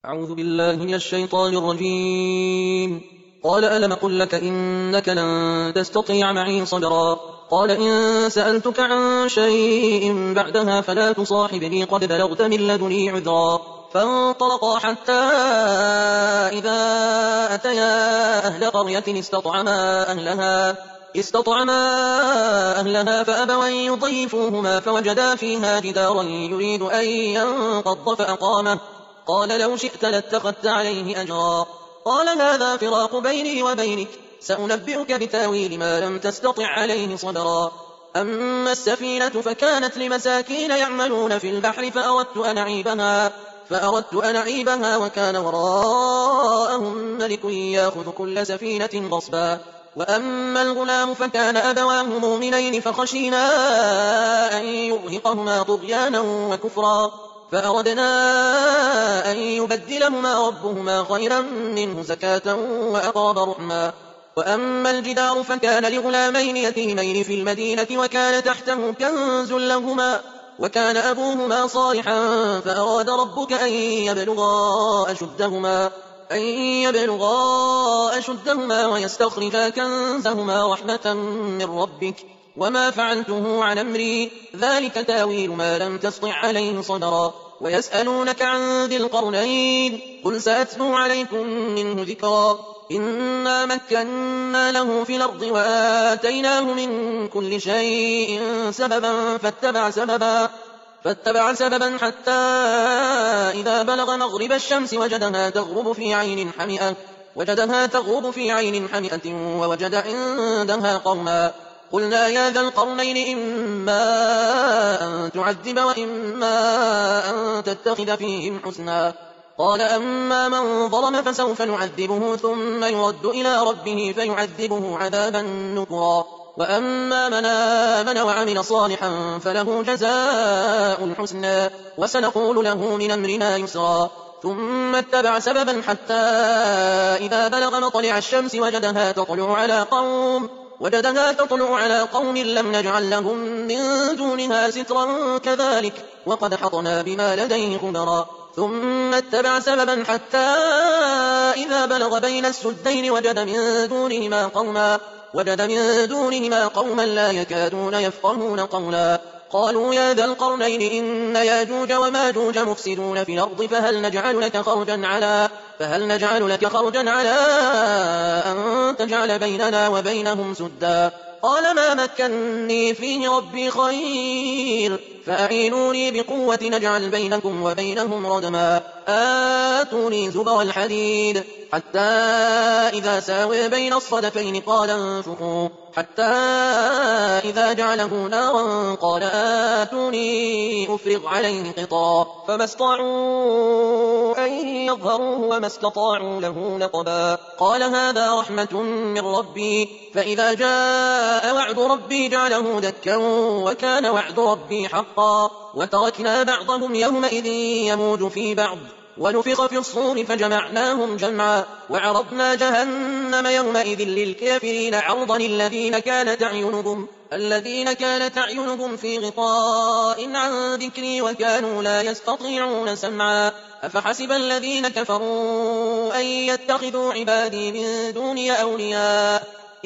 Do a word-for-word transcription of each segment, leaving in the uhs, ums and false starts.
أعوذ بالله من الشيطان الرجيم. قال ألم قل لك إنك لن تستطيع معي صبرا. قال إن سألتك عن شيء بعدها فلا تصاحبني قد بلغت من لدني عذرا. فانطلقا حتى إذا أتيا أهل قرية استطعما أهلها استطعما أهلها فأبوا أن يضيفوهما فوجدا فيها جدارا يريد أن ينقض فأقامه. قال لو شئت لاتخذت عليه أجرا. قال هذا فراق بيني وبينك سأنبئك بتاويل ما لم تستطع عليه صبرا. أما السفينة فكانت لمساكين يعملون في البحر فأردت أن أعيبها فأردت أن أعيبها وكان وراءهم ملك يأخذ كل سفينة غصبا. وأما الغلام فكان أبواه مؤمنين فخشينا أن يرهقهما طغيانا وكفرا فأردنا أن يبدلهما ربهما خيرا منه زكاة وأقرب رحما. وأما الجدار فكان لغلامين يتيمين في المدينة وكان تحته كنز لهما وكان أبوهما صالحا فأراد ربك أن يبلغا أشدهما أن يبلغا أشدهما ويستخرجا كنزهما رحمة من ربك وما فعلته عن أمري ذلك تاويل ما لم تسطع عليه صبرا. ويسألونك عن ذي القرنين قل سأتلو عليكم منه ذكرا. إنا مكنا له في الأرض وآتيناه من كل شيء سببا فاتبع سببا فاتبع سببا حتى إذا بلغ مغرب الشمس وجدها تغرب في عين حمئة وجدها تغرب في عين حمئة ووجد عندها قوما. قلنا يا ذا القرنين إما أن تعذب وإما أن تتخذ فيهم حسنا. قال أما من ظلم فسوف نعذبه ثم يرد إلى ربه فيعذبه عذابا نكرا. وأما من آمن وعمل صالحا فله جزاء الحسنى وسنقول له من أمرنا يسرا. ثم اتبع سببا حتى إذا بلغ مطلع الشمس وجدها تطلع على قوم وجدها تطلع على قوم لم نجعل لهم من دونها سترا كذلك وقد حطنا بما لديه خبرا. ثم اتبع سببا حتى إذا بلغ بين السدين وجد من دونهما قوما وجد من دونهما قوما لا يكادون يفقهون قولا. قالوا يا ذا القرنين إن ياجوج وماجوج مفسدون في الأرض فهل نجعل لك خرجا على فهل نجعل لك خرجا على أن تجعل بيننا وبينهم سدا. قال ما مكنني فيه ربي خير فأعينوني بقوة نجعل بينكم وبينهم ردما. آتوني زبر الحديد حتى إذا ساوي بين الصدفين قال انفقوا حتى إذا جعله نارا قال آتوني أفرغ عليه قطرا فما استطاعوا أن يظهروه وما استطاعوا له نقبا. قال هذا رحمة من ربي فإذا جاء وعد ربي جعله دكا وكان وعد ربي حقا. وتركنا بعضهم يومئذ يموج في بعض ونفخ في الصور فجمعناهم جمعا وعرضنا جهنم يومئذ للكافرين عرضا الذين كانت أعينهم الذين كانت أعينهم في غطاء عن ذكري وكانوا لا يستطيعون سمعا. أفحسب الذين كفروا أن يتخذوا عبادي من دوني أولياء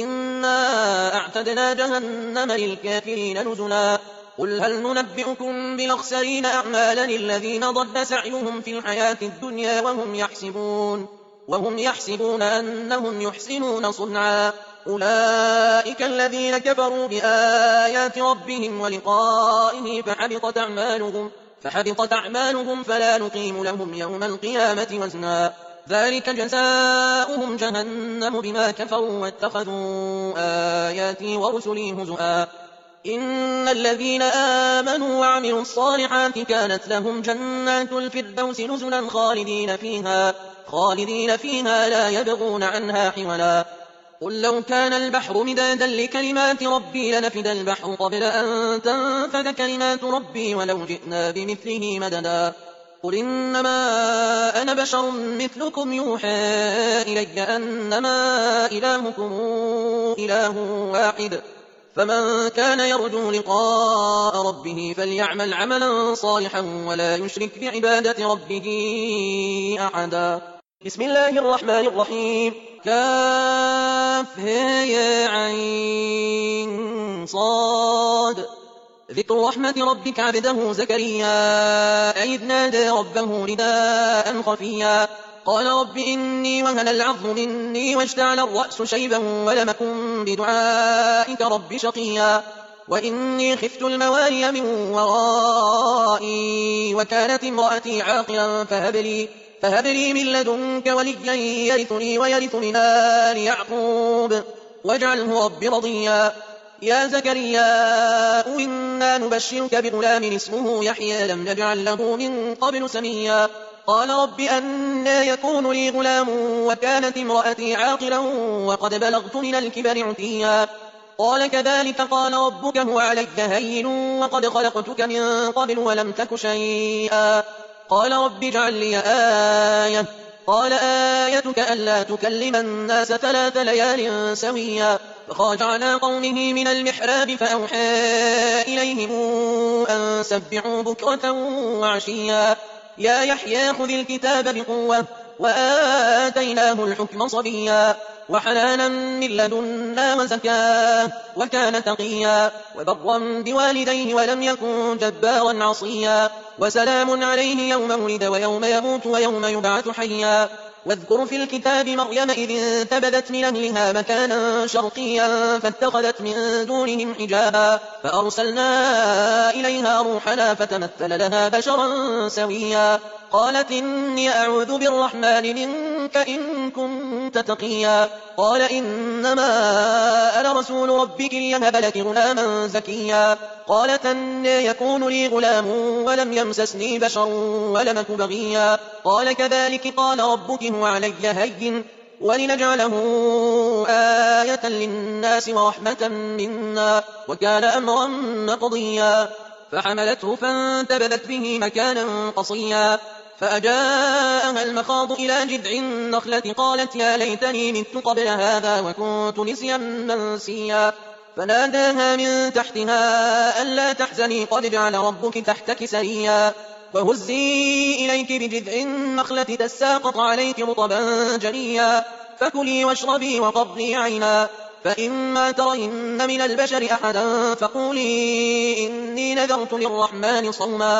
إنا أعتدنا جهنم للكافرين نزلا. قل هل ننبئكم بالأخسرين أعمالا الذين ضل سعيهم في الحياة الدنيا وهم يحسبون وهم يحسبون أنهم يحسنون صنعا. أولئك الذين كفروا بآيات ربهم ولقائه فحبطت أعمالهم فحبطت أعمالهم فلا نقيم لهم يوم القيامة وزنا. ذلك جزاؤهم جهنم بما كفروا واتخذوا آياتي ورسلي هزؤا. إن الذين آمنوا وعملوا الصالحات كانت لهم جنات الفردوس نزلا خالدين فيها خالدين فيها لا يبغون عنها حولا. قل لو كان البحر مدادا لكلمات ربي لنفد البحر قبل أن تنفد كلمات ربي ولو جئنا بمثله مددا. قل إنما أنا بشر مثلكم يوحى إلي أنما إلهكم إله واحد فمن كان يرجو لقاء ربه فليعمل عملا صالحا ولا يشرك بعبادة ربه أحدا. بسم الله الرحمن الرحيم. كاف يا عين صاد. ذكر رحمة ربك عبده زكريا إذ نادى ربه نداء خفيا قال رب إني وهن العظم مني واشتعل الرأس شيبا ولم أكن بدعائك رب شقيا وإني خفت الموالي من ورائي وكانت امرأتي عاقرا فهب لي, فهب لي من لدنك وليا يرثني ويرث من آل يعقوب واجعله رب رضيا. يا زكريا إنا نبشرك بغلام اسمه يحيى لم نجعل له من قبل سميا قال رب أنى يكون لي غلام وكانت امرأتي عاقلا وقد بلغت من الكبر عتيا قال كذلك قال ربك هو علي هين وقد خلقتك من قبل ولم تك شيئا قال رب اجعل لي آية قال آيتك ألا تكلم الناس ثلاث ليال سويا فخرج على قومه من المحراب فأوحى إليهم أن سبحوا بكرة وعشيا يا يحيى خذ الكتاب بقوة وآتيناه الحكم صبيا وحنانا من لدنا وزكاة وكان تقيا وبرا بوالديه ولم يكن جبارا عصيا وسلام عليه يوم ولد ويوم يموت ويوم يبعث حيا واذكر في الكتاب مريم إذ انتبذت من أهلها مكانا شرقيا فاتخذت من دونهم حجابا فأرسلنا إليها روحنا فتمثل لها بشرا سويا قالت إني أعوذ بالرحمن منك إن كنت تقيا قال إنما أنا رسول ربك ليهب لك غلاما زكيا قالت أنى يكون لي غلام ولم يمسسني بشر ولم أك بغيا قال كذلك قال ربك هو علي هين ولنجعله آية للناس ورحمة منا وكان أمرا مقضيا فحملته فانتبذت به مكانا قصيا فأجاءها المخاض إلى جذع النخلة قالت يا ليتني مت قبل هذا وكنت نسيا منسيا فناداها من تحتها ألا تحزني قد جعل ربك تحتك سريا وهزي إليك بجذع النخلة تساقط عليك رطبا جنيا فكلي واشربي وقضي عينا فإما ترين من البشر أحدا فقولي إني نذرت للرحمن صوما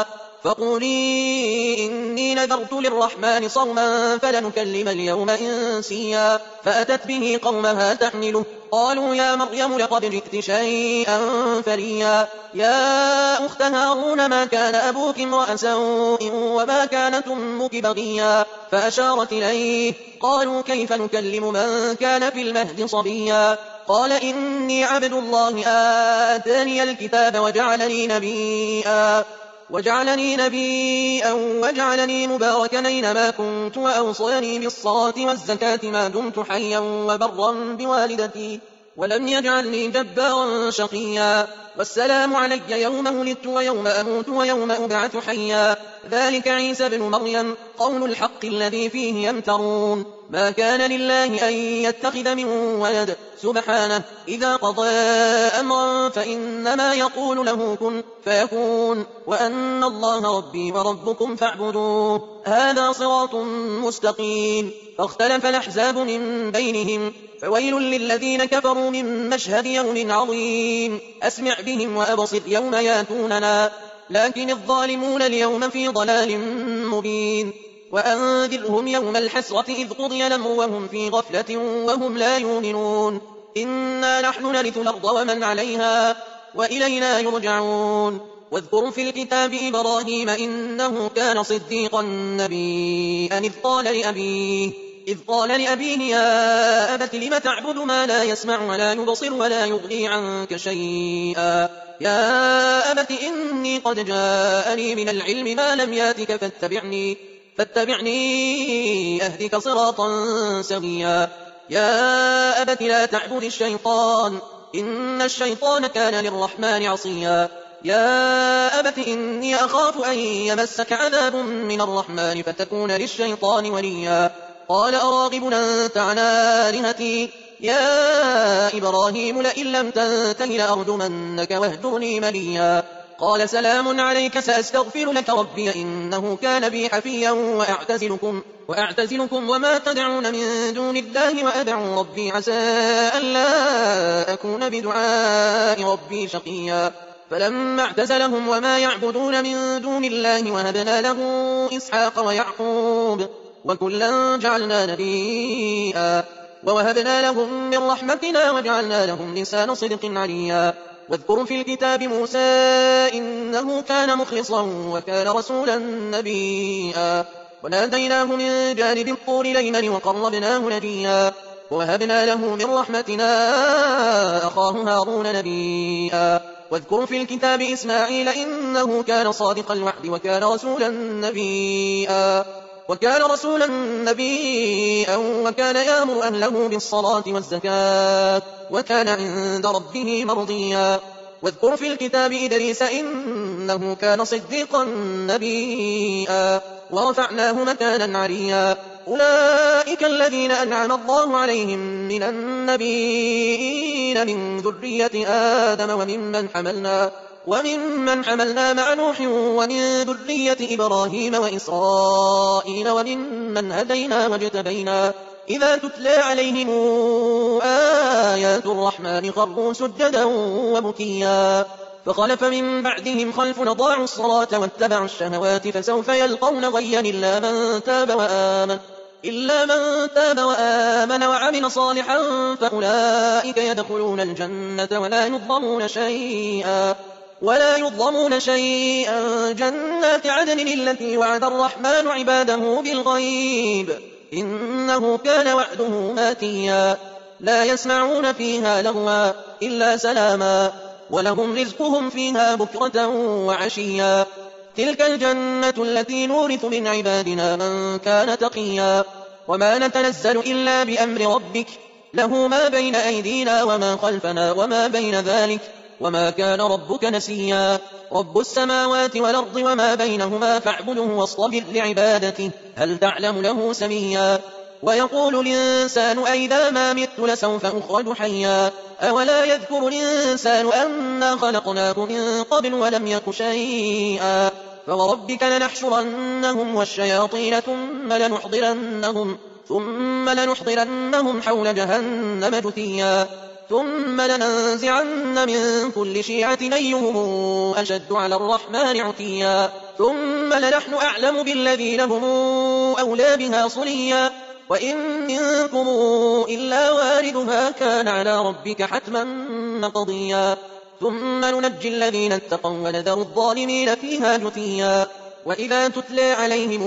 فقولي إني نذرت للرحمن صوما فلنكلم اليوم إنسيا فأتت به قومها تحمله قالوا يا مريم لقد جئت شيئا فريا يا أخت هارون ما كان أبوك امرأ سوء وما كانت أمك بغيا فأشارت إليه قالوا كيف نكلم من كان في المهد صبيا قال إني عبد الله آتاني الكتاب وجعلني نبيا وجعلني نبيا وجعلني مباركا أينما كنت وأوصاني بالصلاة والزكاة ما دمت حيا وبرا بوالدتي ولم يجعلني جبارا شقيا والسلام علي يوم ولدت ويوم أموت ويوم أبعث حيا ذلك عيسى بن مريم قول الحق الذي فيه يمترون ما كان لله أن يتخذ من ولد سبحانه إذا قضى أمرا فإنما يقول له كن فيكون وأن الله ربي وربكم فاعبدوه هذا صراط مستقيم فاختلف الأحزاب من بينهم فويل للذين كفروا من مشهد يوم عظيم أسمع بهم وأبصر يوم ياتوننا لكن الظالمون اليوم في ضلال مبين وأنذرهم يوم الحسرة إذ قضي الأمر وهم في غفلة وهم لا يؤمنون إنا نحن نرث الأرض ومن عليها وإلينا يرجعون واذكر في الكتاب إبراهيم إنه كان صديقا نبيا إذ قال لأبيه إذ قال لأبيه يا أبت لم تعبد ما لا يسمع ولا يبصر ولا يغني عنك شيئا يا أبت إني قد جاءني من العلم ما لم ياتك فاتبعني فاتبعني أهدك صراطا سويا يا أبت لا تعبد الشيطان إن الشيطان كان للرحمن عصيا يا أبت إني أخاف أن يمسك عذاب من الرحمن فتكون للشيطان وليا قال أراغب أنت عن آلهتي يا إبراهيم لئن لم تنته لأرجمنك واهجرني مليا قال سلام عليك سأستغفر لك ربي إنه كان بي حفيا وأعتزلكم, وأعتزلكم وما تدعون من دون الله وأدعو ربي عسى ألا أكون بدعاء ربي شقيا فلما اعتزلهم وما يعبدون من دون الله وهبنا له إسحاق ويعقوب وكلا جعلنا نبيا ووهبنا لهم من رحمتنا وجعلنا لهم لسان صدق عليا واذكر في الكتاب موسى إنه كان مخلصا وكان رسولا نبيا وناديناه من جانب الطور الأيمن وقربناه نجيا ووهبنا له من رحمتنا أخاه هارون نبيا واذكر في الكتاب إسماعيل إنه كان صادق الوعد وكان رسولا نبيا وكان رسولا نبيا وكان يأمر أهله بالصلاة والزكاة وكان عند ربه مرضيا واذكر في الكتاب إدريس إنه كان صديقا نبيا ورفعناه مكانا عليا أولئك الذين أنعم الله عليهم من النبيين من ذرية آدم وممن حملنا وممن حملنا مع نوح ومن ذرية إبراهيم وإسرائيل وممن هدينا واجتبينا إذا تتلى عليهم آيات الرحمن خروا سجدا وبكيا فخلف من بعدهم خلف أضاعوا الصلاة واتبعوا الشهوات فسوف يلقون غيا إلا من تاب وآمن إلا من تاب وآمن وعمل صالحا فأولئك يدخلون الجنة ولا يظلمون شيئا ولا يظلمون شيئا جنات عدن التي وعد الرحمن عباده بالغيب إنه كان وعده ماتيا لا يسمعون فيها لغوا إلا سلاما ولهم رزقهم فيها بكرة وعشيا تلك الجنة التي نورث من عبادنا من كان تقيا وما نتنزل إلا بأمر ربك له ما بين أيدينا وما خلفنا وما بين ذلك وما كان ربك نسيا رب السماوات والأرض وما بينهما فاعبده واصطبر لعبادته هل تعلم له سميا ويقول الإنسان أئذا ما مت لسوف أخرج حيا أولا يذكر الإنسان أنا خلقناه من قبل ولم يك شيئا فوربك لنحشرنهم والشياطين ثم لنحضرنهم ثم لنحضرنهم حول جهنم جثيا ثم لننزعن من كل شيعة أيهم أشد على الرحمن عتيا ثم لنحن أعلم بالذين هم أولى بها صليا وإن منكم إلا واردها كان على ربك حتما مقضيا ثم ننجي الذين اتقوا ونذر الظالمين فيها جثيا وإذا تتلى عليهم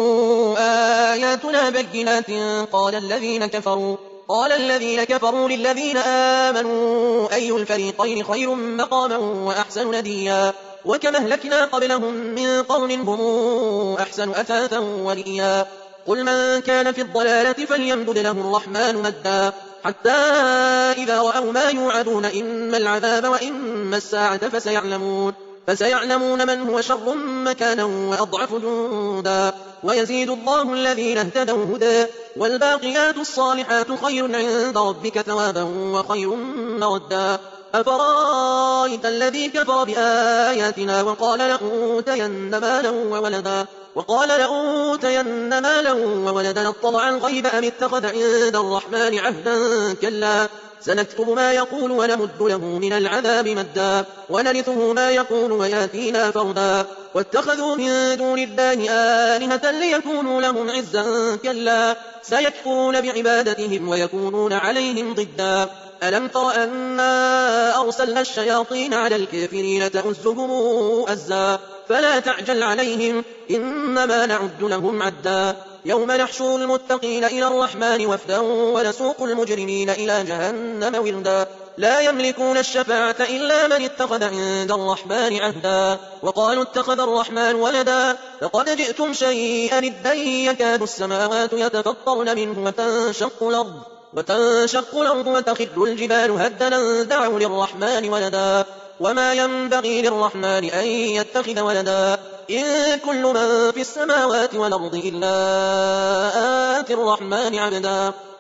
آياتنا بينات قال الذين كفروا قال الذين كفروا للذين آمنوا أي الفريقين خير مقاما وأحسن نديا وكم أهلكنا قبلهم من قرن هم أحسن أثاثا وليا قل من كان في الضلالة فليمدد له الرحمن مدا حتى إذا رأوا ما يوعدون إما العذاب وإما الساعة فسيعلمون فسيعلمون من هو شر مكانا وأضعف جندا ويزيد الله الذين اهتدوا هدى والباقيات الصالحات خير عند ربك ثوابا وخير مردا أفرأيت الذي كفر بآياتنا وقال لأوتين مالا وولدا وقال لأوتين مالا وولدا اطلع الغيب أم اتخذ عند الرحمن عهدا كلا سنكتب ما يقول ونمد له من العذاب مدا ونرثه ما يقول وياتينا فردا واتخذوا من دون الله آلهة ليكونوا لهم عزا كلا سيكفرون بعبادتهم ويكونون عليهم ضدا ألم تر أنا أرسلنا الشياطين على الكافرين تؤزهم أزا فلا تعجل عليهم إنما نعد لهم عدا يوم نحشر المتقين إلى الرحمن وفدا ونسوق المجرمين إلى جهنم وردا لا يملكون الشفاعة إلا من اتخذ عند الرحمن عهدا وقالوا اتخذ الرحمن ولدا لقد جئتم شيئا إدا يكاد السماوات يتفطرن منه وتنشق الأرض وتنشق الأرض وتخر الجبال هدا دعوا للرحمن ولدا وما ينبغي للرحمن أن يتخذ ولدا إن كل من في السماوات والأرض إلا آتي الرحمن عبدا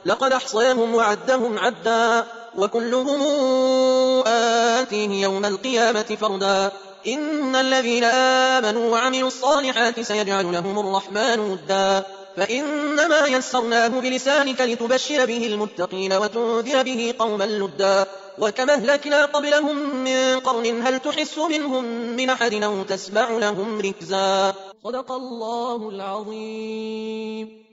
لقد أحصاهم وعدهم عدا وكلهم آتيه يوم القيامة فردا إن الذين آمنوا وعملوا الصالحات سيجعل لهم الرحمن ودا فإنما يسرناه بلسانك لتبشر به المتقين وتنذر به قوما لدا وكما أهلكنا قبلهم من قرن هل تحس منهم من أحد أو تسمع لهم ركزا صدق الله العظيم.